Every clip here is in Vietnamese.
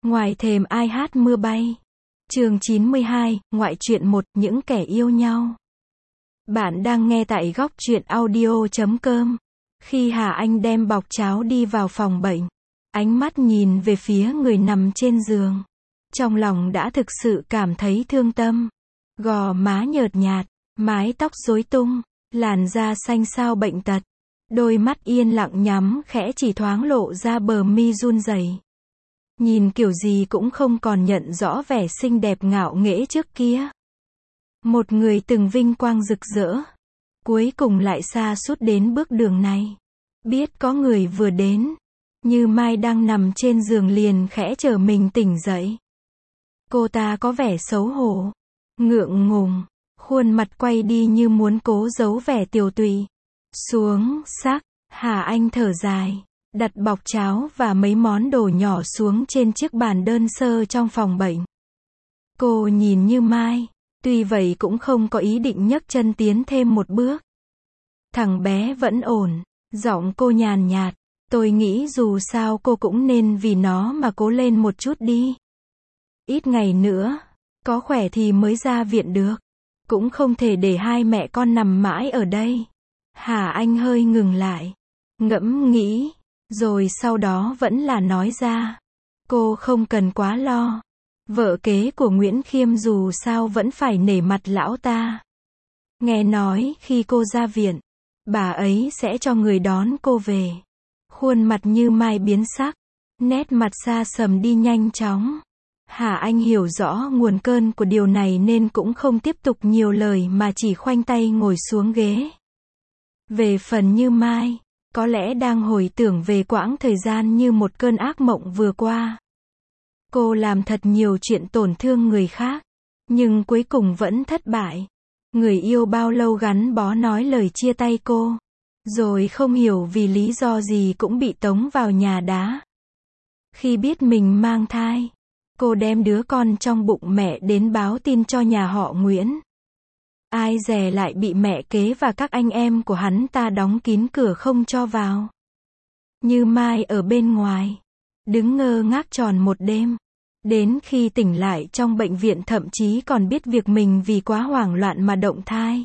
Ngoài thềm ai hát mưa bay. Chương 92, ngoại truyện 1, những kẻ yêu nhau. Bạn đang nghe tại góc truyện audio.com. Khi Hà Anh đem bọc cháo đi vào phòng bệnh, ánh mắt nhìn về phía người nằm trên giường. Trong lòng đã thực sự cảm thấy thương tâm. Gò má nhợt nhạt, mái tóc rối tung, làn da xanh xao bệnh tật. Đôi mắt yên lặng nhắm khẽ chỉ thoáng lộ ra bờ mi run rẩy. Nhìn kiểu gì cũng không còn nhận rõ vẻ xinh đẹp ngạo nghễ trước kia. Một người từng vinh quang rực rỡ, cuối cùng lại sa sút đến bước đường này. Biết có người vừa đến, Như Mai đang nằm trên giường liền khẽ chờ mình tỉnh dậy. Cô ta có vẻ xấu hổ, ngượng ngùng, khuôn mặt quay đi như muốn cố giấu vẻ tiều tụy. Xuống sắc, Hà Anh thở dài, đặt bọc cháo và mấy món đồ nhỏ xuống trên chiếc bàn đơn sơ trong phòng bệnh. Cô nhìn Như Mai, tuy vậy cũng không có ý định nhấc chân tiến thêm một bước. Thằng bé vẫn ổn, giọng cô nhàn nhạt, tôi nghĩ dù sao cô cũng nên vì nó mà cố lên một chút đi. Ít ngày nữa, có khỏe thì mới ra viện được, cũng không thể để hai mẹ con nằm mãi ở đây. Hà Anh hơi ngừng lại, ngẫm nghĩ, rồi sau đó vẫn là nói ra. Cô không cần quá lo. Vợ kế của Nguyễn Khiêm dù sao vẫn phải nể mặt lão ta. Nghe nói khi cô ra viện, bà ấy sẽ cho người đón cô về. Khuôn mặt Như Mai biến sắc, nét mặt xa sầm đi nhanh chóng. Hà Anh hiểu rõ nguồn cơn của điều này nên cũng không tiếp tục nhiều lời mà chỉ khoanh tay ngồi xuống ghế. Về phần Như Mai, có lẽ đang hồi tưởng về quãng thời gian như một cơn ác mộng vừa qua. Cô làm thật nhiều chuyện tổn thương người khác, nhưng cuối cùng vẫn thất bại. Người yêu bao lâu gắn bó nói lời chia tay cô, rồi không hiểu vì lý do gì cũng bị tống vào nhà đá. Khi biết mình mang thai, cô đem đứa con trong bụng mẹ đến báo tin cho nhà họ Nguyễn. Ai dè lại bị mẹ kế và các anh em của hắn ta đóng kín cửa không cho vào. Như Mai ở bên ngoài, đứng ngơ ngác tròn một đêm. Đến khi tỉnh lại trong bệnh viện thậm chí còn biết việc mình vì quá hoảng loạn mà động thai.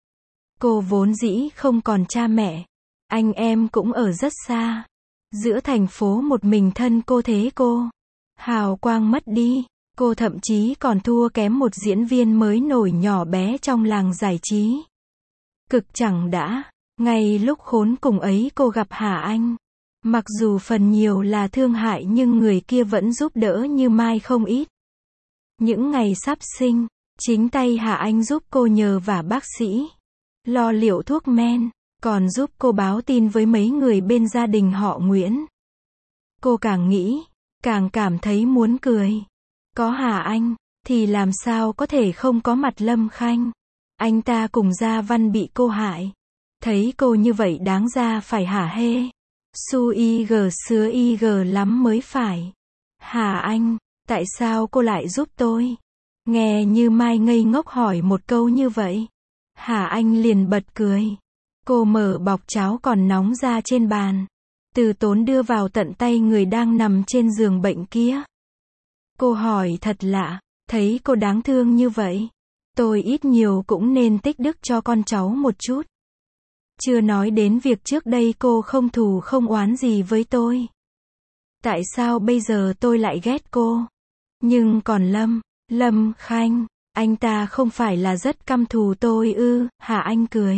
Cô vốn dĩ không còn cha mẹ, anh em cũng ở rất xa. Giữa thành phố một mình thân cô thế cô. Hào quang mất đi. Cô thậm chí còn thua kém một diễn viên mới nổi nhỏ bé trong làng giải trí. Cực chẳng đã, ngay lúc khốn cùng ấy cô gặp Hà Anh. Mặc dù phần nhiều là thương hại nhưng người kia vẫn giúp đỡ Như Mai không ít. Những ngày sắp sinh, chính tay Hà Anh giúp cô nhờ vả bác sĩ, lo liệu thuốc men, còn giúp cô báo tin với mấy người bên gia đình họ Nguyễn. Cô càng nghĩ, càng cảm thấy muốn cười. Có Hà Anh, thì làm sao có thể không có mặt Lâm Khanh. Anh ta cùng Gia Văn bị cô hại. Thấy cô như vậy đáng ra phải hả hê. Su ig sứa ig lắm mới phải. Hà Anh, tại sao cô lại giúp tôi? Nghe Như Mai ngây ngốc hỏi một câu như vậy. Hà Anh liền bật cười. Cô mở bọc cháo còn nóng ra trên bàn, từ tốn đưa vào tận tay người đang nằm trên giường bệnh kia. Cô hỏi thật lạ, thấy cô đáng thương như vậy, tôi ít nhiều cũng nên tích đức cho con cháu một chút. Chưa nói đến việc trước đây cô không thù không oán gì với tôi. Tại sao bây giờ tôi lại ghét cô? Nhưng còn Lâm Khanh, anh ta không phải là rất căm thù tôi ư? Hà Anh cười.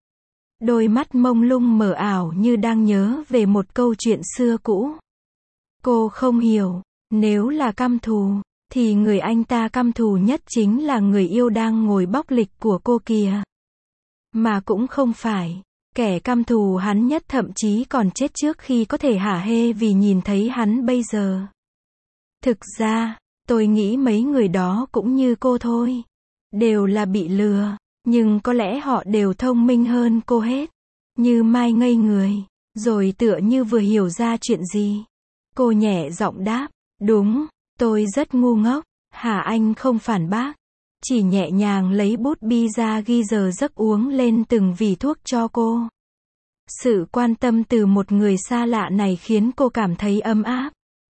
Đôi mắt mông lung mờ ảo như đang nhớ về một câu chuyện xưa cũ. Cô không hiểu, nếu là căm thù, thì người anh ta căm thù nhất chính là người yêu đang ngồi bóc lịch của cô kìa. Mà cũng không phải, kẻ căm thù hắn nhất thậm chí còn chết trước khi có thể hả hê vì nhìn thấy hắn bây giờ. Thực ra, tôi nghĩ mấy người đó cũng như cô thôi. Đều là bị lừa, nhưng có lẽ họ đều thông minh hơn cô hết. Như Mai ngây người, rồi tựa như vừa hiểu ra chuyện gì. Cô nhẹ giọng đáp, đúng, tôi rất ngu ngốc. Hà Anh không phản bác, chỉ nhẹ nhàng lấy bút bi ra ghi giờ giấc uống lên từng vỉ thuốc cho cô. Sự quan tâm từ một người xa lạ này khiến cô cảm thấy ấm áp.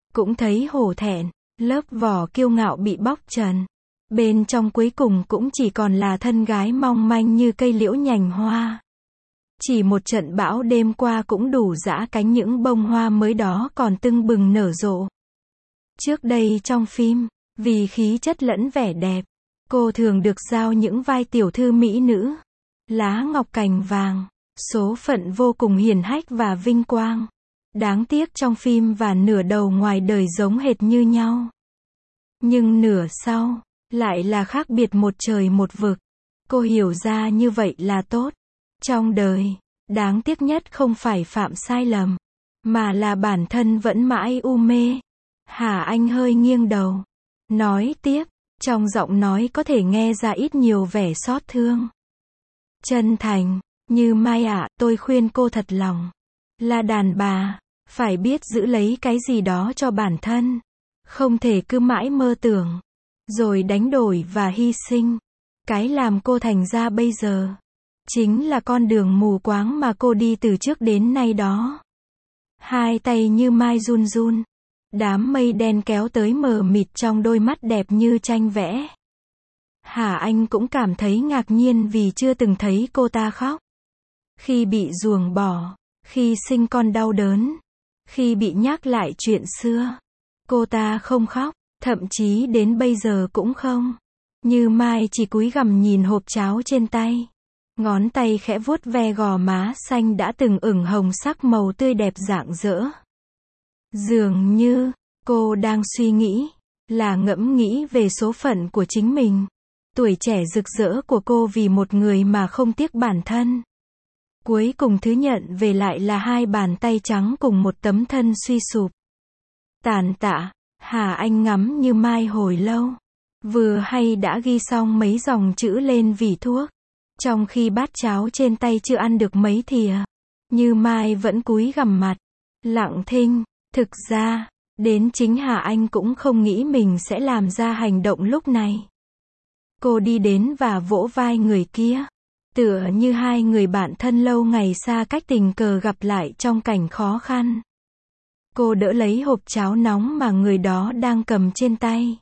cũng thấy hổ thẹn, lớp vỏ kiêu ngạo bị bóc trần. Bên trong cuối cùng cũng chỉ còn là thân gái mong manh như cây liễu nhành hoa. Chỉ một trận bão đêm qua cũng đủ giã cánh những bông hoa mới đó còn tưng bừng nở rộ. Trước đây trong phim, vì khí chất lẫn vẻ đẹp, cô thường được giao những vai tiểu thư mỹ nữ. Lá ngọc cành vàng, số phận vô cùng hiển hách và vinh quang. Đáng tiếc trong phim và nửa đầu ngoài đời giống hệt như nhau. Nhưng nửa sau, lại là khác biệt một trời một vực. Cô hiểu ra như vậy là tốt. Trong đời, đáng tiếc nhất không phải phạm sai lầm, mà là bản thân vẫn mãi u mê. Hà Anh hơi nghiêng đầu, nói tiếp, trong giọng nói có thể nghe ra ít nhiều vẻ xót thương. Chân thành, Như Mai ạ, tôi khuyên cô thật lòng. Là đàn bà, phải biết giữ lấy cái gì đó cho bản thân. Không thể cứ mãi mơ tưởng, rồi đánh đổi và hy sinh. Cái làm cô thành ra bây giờ, chính là con đường mù quáng mà cô đi từ trước đến nay đó. Hai tay Như Mai run run. Đám mây đen kéo tới mờ mịt trong đôi mắt đẹp như tranh vẽ. Hà Anh cũng cảm thấy ngạc nhiên vì chưa từng thấy cô ta khóc. Khi bị ruồng bỏ, khi sinh con đau đớn, khi bị nhắc lại chuyện xưa, cô ta không khóc, thậm chí đến bây giờ cũng không. Như Mai chỉ cúi gằm nhìn hộp cháo trên tay. Ngón tay khẽ vuốt ve gò má xanh đã từng ửng hồng sắc màu tươi đẹp rạng rỡ. Dường như, cô đang suy nghĩ, là ngẫm nghĩ về số phận của chính mình. Tuổi trẻ rực rỡ của cô vì một người mà không tiếc bản thân. Cuối cùng thứ nhận về lại là hai bàn tay trắng cùng một tấm thân suy sụp. Tàn tạ, Hà Anh ngắm Như Mai hồi lâu. Vừa hay đã ghi xong mấy dòng chữ lên vỉ thuốc. Trong khi bát cháo trên tay chưa ăn được mấy thìa, Như Mai vẫn cúi gằm mặt, lặng thinh. Thực ra, đến chính Hà Anh cũng không nghĩ mình sẽ làm ra hành động lúc này. Cô đi đến và vỗ vai người kia. Tựa như hai người bạn thân lâu ngày xa cách tình cờ gặp lại trong cảnh khó khăn. Cô đỡ lấy hộp cháo nóng mà người đó đang cầm trên tay.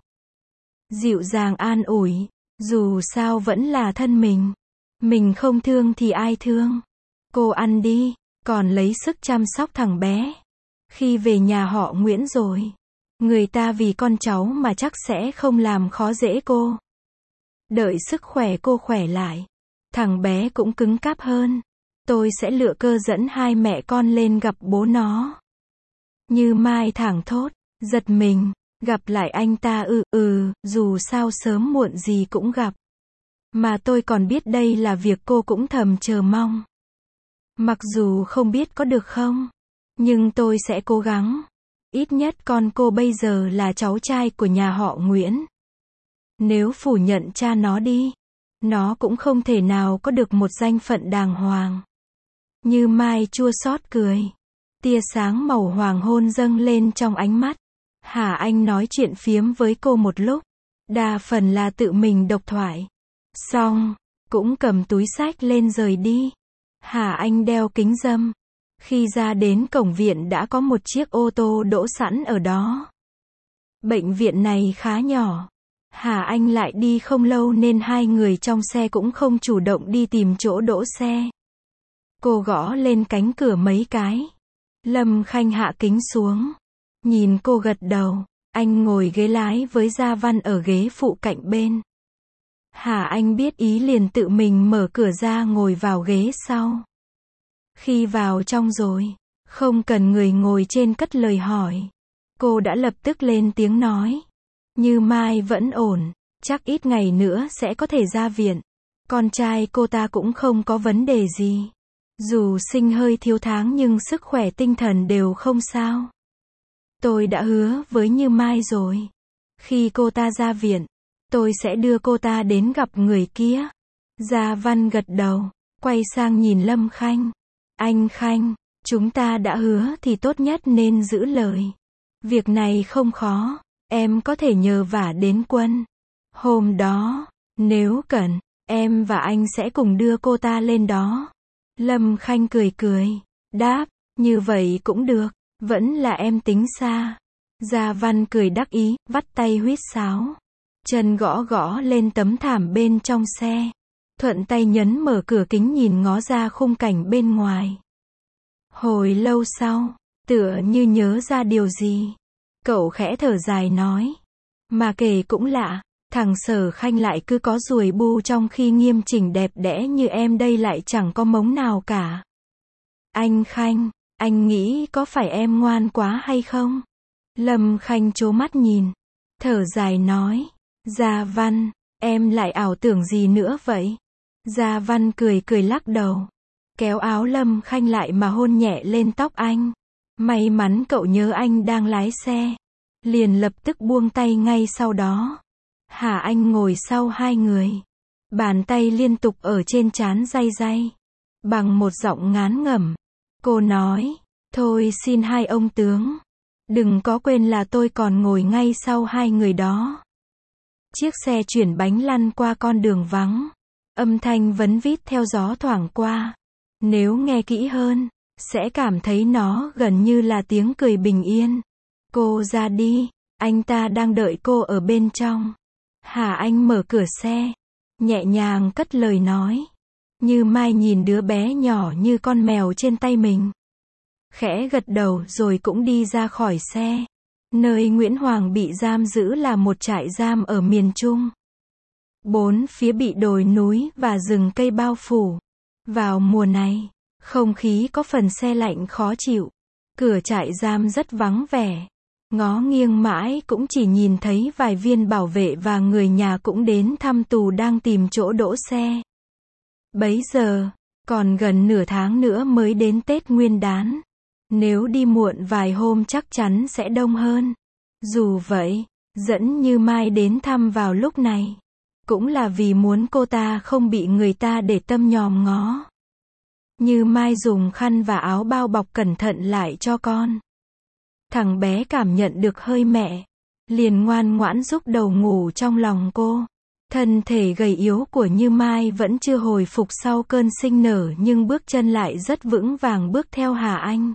Dịu dàng an ủi, dù sao vẫn là thân mình. Mình không thương thì ai thương. Cô ăn đi, còn lấy sức chăm sóc thằng bé. Khi về nhà họ Nguyễn rồi, người ta vì con cháu mà chắc sẽ không làm khó dễ cô. Đợi sức khỏe cô khỏe lại, thằng bé cũng cứng cáp hơn. Tôi sẽ lựa cơ dẫn hai mẹ con lên gặp bố nó. Như Mai thảng thốt, giật mình, gặp lại anh ta dù sao sớm muộn gì cũng gặp. Mà tôi còn biết đây là việc cô cũng thầm chờ mong. Mặc dù không biết có được không, nhưng tôi sẽ cố gắng. Ít nhất con cô bây giờ là cháu trai của nhà họ Nguyễn. Nếu phủ nhận cha nó đi, nó cũng không thể nào có được một danh phận đàng hoàng. Như Mai chua xót cười. Tia sáng màu hoàng hôn dâng lên trong ánh mắt. Hà Anh nói chuyện phiếm với cô một lúc. Đa phần là tự mình độc thoại. Xong, cũng cầm túi xách lên rời đi. Hà Anh đeo kính râm. Khi ra đến cổng viện đã có một chiếc ô tô đỗ sẵn ở đó. Bệnh viện này khá nhỏ. Hà Anh lại đi không lâu nên hai người trong xe cũng không chủ động đi tìm chỗ đỗ xe. Cô gõ lên cánh cửa mấy cái. Lâm Khanh hạ kính xuống. Nhìn cô gật đầu. Anh ngồi ghế lái với Gia Văn ở ghế phụ cạnh bên. Hà Anh biết ý liền tự mình mở cửa ra ngồi vào ghế sau. Khi vào trong rồi, không cần người ngồi trên cất lời hỏi. Cô đã lập tức lên tiếng nói. Như Mai vẫn ổn, chắc ít ngày nữa sẽ có thể ra viện. Con trai cô ta cũng không có vấn đề gì. Dù sinh hơi thiếu tháng nhưng sức khỏe tinh thần đều không sao. Tôi đã hứa với Như Mai rồi. Khi cô ta ra viện, tôi sẽ đưa cô ta đến gặp người kia. Gia Văn gật đầu, quay sang nhìn Lâm Khanh. Anh Khanh, chúng ta đã hứa thì tốt nhất nên giữ lời. Việc này không khó, em có thể nhờ vả đến Quân. Hôm đó, nếu cần, em và anh sẽ cùng đưa cô ta lên đó. Lâm Khanh cười cười, đáp, như vậy cũng được, vẫn là em tính xa. Gia Văn cười đắc ý, vắt tay huýt sáo. Chân gõ gõ lên tấm thảm bên trong xe. Thuận tay nhấn mở cửa kính nhìn ngó ra khung cảnh bên ngoài. Hồi lâu sau, tựa như nhớ ra điều gì, cậu khẽ thở dài nói. Mà kể cũng lạ, thằng Sở Khanh lại cứ có ruồi bu trong khi nghiêm chỉnh đẹp đẽ như em đây lại chẳng có mống nào cả. Anh Khanh, anh nghĩ có phải em ngoan quá hay không? Lâm Khanh trố mắt nhìn, thở dài nói. Gia Văn, em lại ảo tưởng gì nữa vậy? Gia Văn cười cười lắc đầu, kéo áo Lâm Khanh lại mà hôn nhẹ lên tóc anh. May mắn cậu nhớ anh đang lái xe, liền lập tức buông tay ngay sau đó. Hà Anh ngồi sau hai người, bàn tay liên tục ở trên trán day day. Bằng một giọng ngán ngẩm, cô nói, thôi xin hai ông tướng, đừng có quên là tôi còn ngồi ngay sau hai người đó. Chiếc xe chuyển bánh lăn qua con đường vắng, âm thanh vấn vít theo gió thoảng qua. Nếu nghe kỹ hơn, sẽ cảm thấy nó gần như là tiếng cười bình yên. Cô ra đi, anh ta đang đợi cô ở bên trong. Hà Anh mở cửa xe, nhẹ nhàng cất lời nói. Như Mai nhìn đứa bé nhỏ như con mèo trên tay mình, khẽ gật đầu rồi cũng đi ra khỏi xe. Nơi Nguyễn Hoàng bị giam giữ là một trại giam ở miền Trung. Bốn phía bị đồi núi và rừng cây bao phủ. Vào mùa này, không khí có phần se lạnh khó chịu. Cửa trại giam rất vắng vẻ. Ngó nghiêng mãi cũng chỉ nhìn thấy vài viên bảo vệ và người nhà cũng đến thăm tù đang tìm chỗ đỗ xe. Bấy giờ, còn gần nửa tháng nữa mới đến Tết Nguyên đán. Nếu đi muộn vài hôm chắc chắn sẽ đông hơn. Dù vậy, dẫn Như Mai đến thăm vào lúc này, cũng là vì muốn cô ta không bị người ta để tâm nhòm ngó. Như Mai dùng khăn và áo bao bọc cẩn thận lại cho con. Thằng bé cảm nhận được hơi mẹ, liền ngoan ngoãn rúc đầu ngủ trong lòng cô. Thân thể gầy yếu của Như Mai vẫn chưa hồi phục sau cơn sinh nở nhưng bước chân lại rất vững vàng bước theo Hà Anh.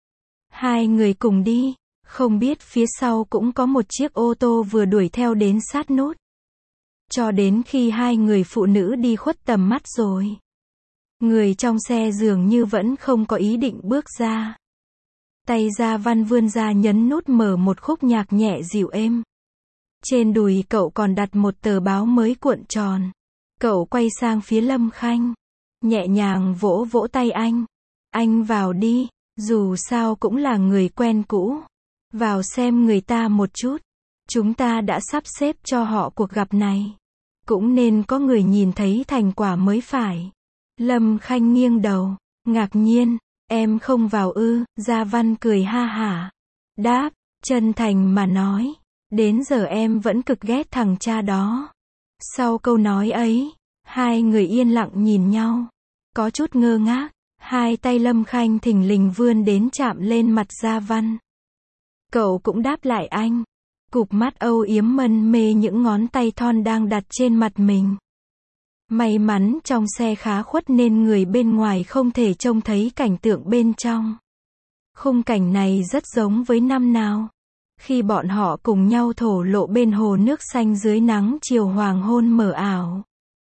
Hai người cùng đi, không biết phía sau cũng có một chiếc ô tô vừa đuổi theo đến sát nút. Cho đến khi hai người phụ nữ đi khuất tầm mắt rồi, người trong xe dường như vẫn không có ý định bước ra. Tay Gia Văn vươn ra nhấn nút mở một khúc nhạc nhẹ dịu êm. Trên đùi cậu còn đặt một tờ báo mới cuộn tròn. Cậu quay sang phía Lâm Khanh, nhẹ nhàng vỗ vỗ tay anh. Anh vào đi, dù sao cũng là người quen cũ. Vào xem người ta một chút. Chúng ta đã sắp xếp cho họ cuộc gặp này. Cũng nên có người nhìn thấy thành quả mới phải. Lâm Khanh nghiêng đầu, ngạc nhiên. Em không vào ư? Gia Văn cười ha hả. Đáp, chân thành mà nói. Đến giờ em vẫn cực ghét thằng cha đó. Sau câu nói ấy, hai người yên lặng nhìn nhau. Có chút ngơ ngác, hai tay Lâm Khanh thình lình vươn đến chạm lên mặt Gia Văn. Cậu cũng đáp lại anh. Cụp mắt âu yếm mân mê những ngón tay thon đang đặt trên mặt mình. May mắn trong xe khá khuất nên người bên ngoài không thể trông thấy cảnh tượng bên trong. Khung cảnh này rất giống với năm nào, khi bọn họ cùng nhau thổ lộ bên hồ nước xanh dưới nắng chiều hoàng hôn mờ ảo.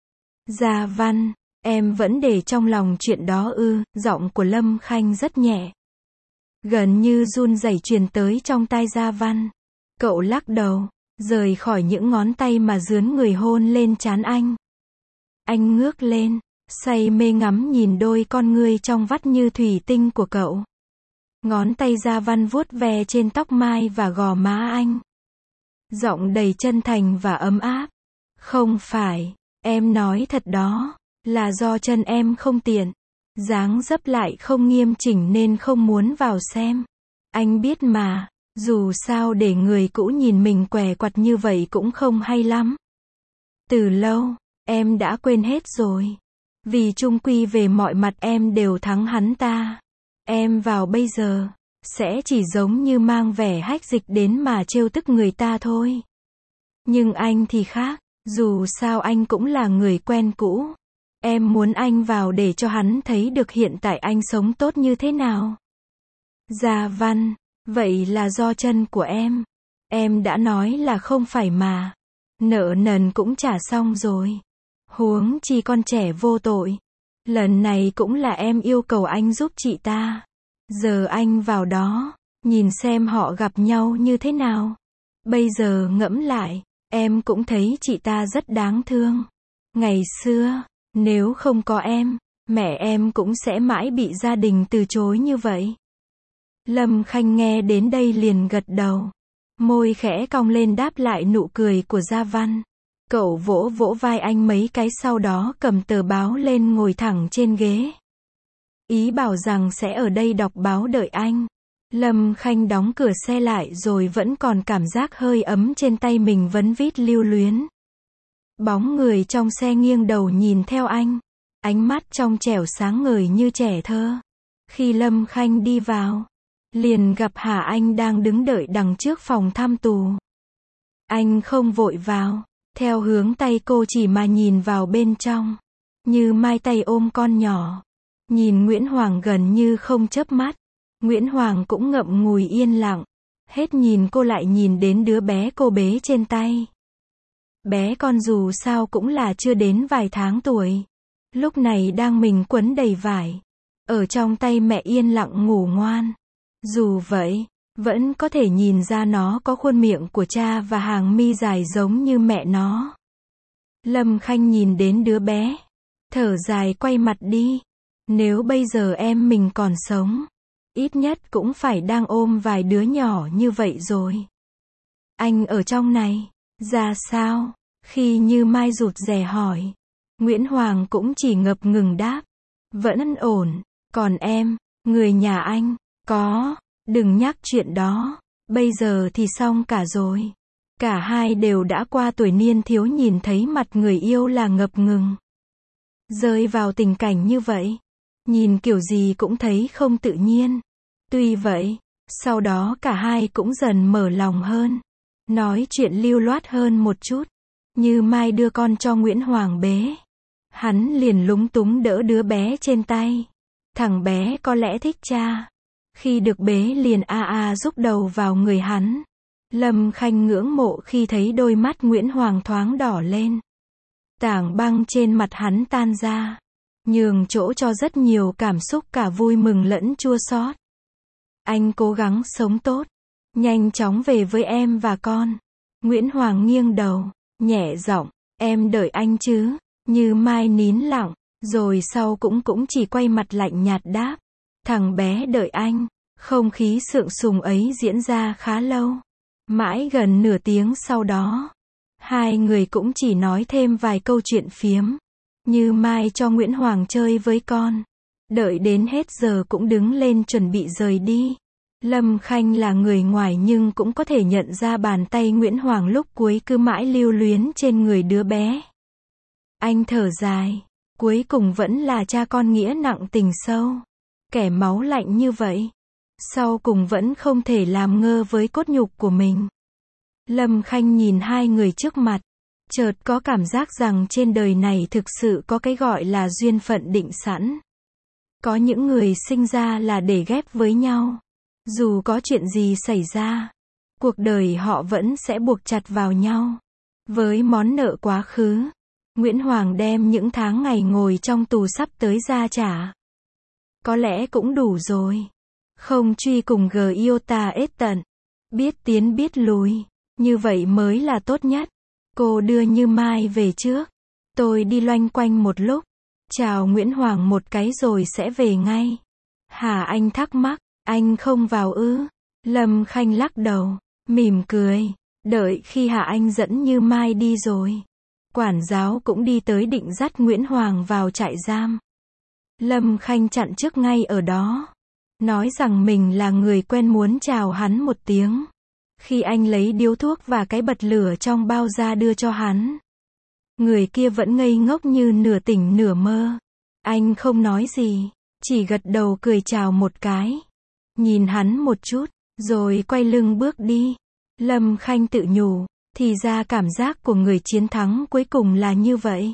Gia Văn, em vẫn để trong lòng chuyện đó ư? Giọng của Lâm Khanh rất nhẹ, gần như run rẩy truyền tới trong tai Gia Văn. Cậu lắc đầu, rời khỏi những ngón tay mà dướn người hôn lên trán anh. Anh ngước lên, say mê ngắm nhìn đôi con ngươi trong vắt như thủy tinh của cậu. Ngón tay Gia Văn vuốt ve trên tóc mai và gò má anh. Giọng đầy chân thành và ấm áp. Không phải, em nói thật đó, là do chân em không tiện. Dáng dấp lại không nghiêm chỉnh nên không muốn vào xem. Anh biết mà, dù sao để người cũ nhìn mình què quặt như vậy cũng không hay lắm. Từ lâu, em đã quên hết rồi. Vì chung quy về mọi mặt em đều thắng hắn ta. Em vào bây giờ, sẽ chỉ giống như mang vẻ hách dịch đến mà trêu tức người ta thôi. Nhưng anh thì khác, dù sao anh cũng là người quen cũ. Em muốn anh vào để cho hắn thấy được hiện tại anh sống tốt như thế nào. Gia Văn, Vậy là do chân của em. Em đã nói là không phải mà. Nợ nần cũng trả xong rồi. Huống chi con trẻ vô tội. Lần này cũng là em yêu cầu anh giúp chị ta. Giờ anh vào đó, nhìn xem họ gặp nhau như thế nào. Bây giờ ngẫm lại, em cũng thấy chị ta rất đáng thương. Ngày xưa, nếu không có em, mẹ em cũng sẽ mãi bị gia đình từ chối như vậy. Lâm Khanh nghe đến đây liền gật đầu. Môi khẽ cong lên đáp lại nụ cười của Gia Văn. Cậu vỗ vỗ vai anh mấy cái sau đó cầm tờ báo lên ngồi thẳng trên ghế. Ý bảo rằng sẽ ở đây đọc báo đợi anh. Lâm Khanh đóng cửa xe lại rồi vẫn còn cảm giác hơi ấm trên tay mình vấn vít lưu luyến. Bóng người trong xe nghiêng đầu nhìn theo anh. Ánh mắt trong trẻo sáng ngời như trẻ thơ. Khi Lâm Khanh đi vào, liền gặp Hà Anh đang đứng đợi đằng trước phòng thăm tù. Anh không vội vào, theo hướng tay cô chỉ mà nhìn vào bên trong. Như Mai tay ôm con nhỏ. Nhìn Nguyễn Hoàng gần như không chớp mắt. Nguyễn Hoàng cũng ngậm ngùi yên lặng. Hết nhìn cô lại nhìn đến đứa bé cô bế trên tay. Bé con dù sao cũng là chưa đến vài tháng tuổi. Lúc này đang mình quấn đầy vải. Ở trong tay mẹ yên lặng ngủ ngoan. Dù vậy, vẫn có thể nhìn ra nó có khuôn miệng của cha và hàng mi dài giống như mẹ nó. Lâm Khanh nhìn đến đứa bé. Thở dài quay mặt đi. Nếu bây giờ em mình còn sống, ít nhất cũng phải đang ôm vài đứa nhỏ như vậy rồi. Anh ở trong này, ra sao? Khi Như Mai rụt rè hỏi, Nguyễn Hoàng cũng chỉ ngập ngừng đáp. Vẫn ổn, còn em, người nhà anh, đừng nhắc chuyện đó, bây giờ thì xong cả rồi. Cả hai đều đã qua tuổi niên thiếu nhìn thấy mặt người yêu là ngập ngừng. Rơi vào tình cảnh như vậy, nhìn kiểu gì cũng thấy không tự nhiên. Tuy vậy, sau đó cả hai cũng dần mở lòng hơn. Nói chuyện lưu loát hơn một chút. Như Mai đưa con cho Nguyễn Hoàng bế. Hắn liền lúng túng đỡ đứa bé trên tay. Thằng bé có lẽ thích cha. Khi được bế liền rúc đầu vào người hắn. Lâm Khanh ngưỡng mộ khi thấy đôi mắt Nguyễn Hoàng thoáng đỏ lên. Tảng băng trên mặt hắn tan ra. Nhường chỗ cho rất nhiều cảm xúc cả vui mừng lẫn chua xót. Anh cố gắng sống tốt. Nhanh chóng về với em và con. Nguyễn Hoàng nghiêng đầu, nhẹ giọng, em đợi anh chứ. Như Mai nín lặng, rồi sau cũng chỉ quay mặt lạnh nhạt đáp. Thằng bé đợi anh. Không khí sượng sùng ấy diễn ra khá lâu. Mãi gần nửa tiếng sau đó, hai người cũng chỉ nói thêm vài câu chuyện phiếm. Như Mai cho Nguyễn Hoàng chơi với con. Đợi đến hết giờ cũng đứng lên chuẩn bị rời đi. Lâm Khanh là người ngoài nhưng cũng có thể nhận ra bàn tay Nguyễn Hoàng lúc cuối cứ mãi lưu luyến trên người đứa bé. Anh thở dài. Cuối cùng vẫn là cha con nghĩa nặng tình sâu. Kẻ máu lạnh như vậy. Sau cùng vẫn không thể làm ngơ với cốt nhục của mình. Lâm Khanh nhìn hai người trước mặt. Chợt có cảm giác rằng trên đời này thực sự có cái gọi là duyên phận định sẵn. Có những người sinh ra là để ghép với nhau. Dù có chuyện gì xảy ra, cuộc đời họ vẫn sẽ buộc chặt vào nhau. Với món nợ quá khứ, Nguyễn Hoàng đem những tháng ngày ngồi trong tù sắp tới ra trả. Có lẽ cũng đủ rồi. Không truy cùng Giota ết tận. Biết tiến biết lùi. Như vậy mới là tốt nhất. Cô đưa Như Mai về trước. Tôi đi loanh quanh một lúc. Chào Nguyễn Hoàng một cái rồi sẽ về ngay. Hà Anh thắc mắc. Anh không vào ư? Lâm Khanh lắc đầu. Mỉm cười. Đợi khi Hà Anh dẫn Như Mai đi rồi. Quản giáo cũng đi tới định dắt Nguyễn Hoàng vào trại giam. Lâm Khanh chặn trước ngay ở đó. Nói rằng mình là người quen muốn chào hắn một tiếng. Khi anh lấy điếu thuốc và cái bật lửa trong bao ra đưa cho hắn. Người kia vẫn ngây ngốc như nửa tỉnh nửa mơ. Anh không nói gì. Chỉ gật đầu cười chào một cái. Nhìn hắn một chút. Rồi quay lưng bước đi. Lâm Khanh tự nhủ. Thì ra cảm giác của người chiến thắng cuối cùng là như vậy.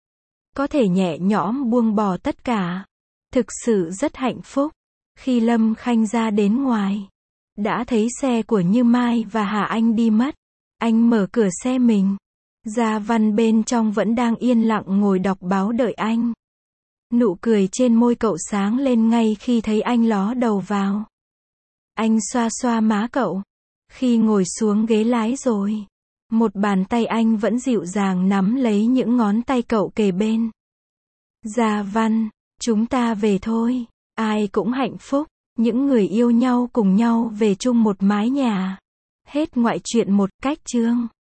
Có thể nhẹ nhõm buông bỏ tất cả. Thực sự rất hạnh phúc. Khi Lâm Khanh ra đến ngoài, đã thấy xe của Như Mai và Hà Anh đi mất. Anh mở cửa xe mình. Gia Văn bên trong vẫn đang yên lặng ngồi đọc báo đợi anh. Nụ cười trên môi cậu sáng lên ngay khi thấy anh ló đầu vào. Anh xoa xoa má cậu. Khi ngồi xuống ghế lái rồi, một bàn tay anh vẫn dịu dàng nắm lấy những ngón tay cậu kề bên. Gia Văn, chúng ta về thôi. Ai cũng hạnh phúc. Những người yêu nhau cùng nhau về chung một mái nhà. Hết ngoại truyện một cách chương.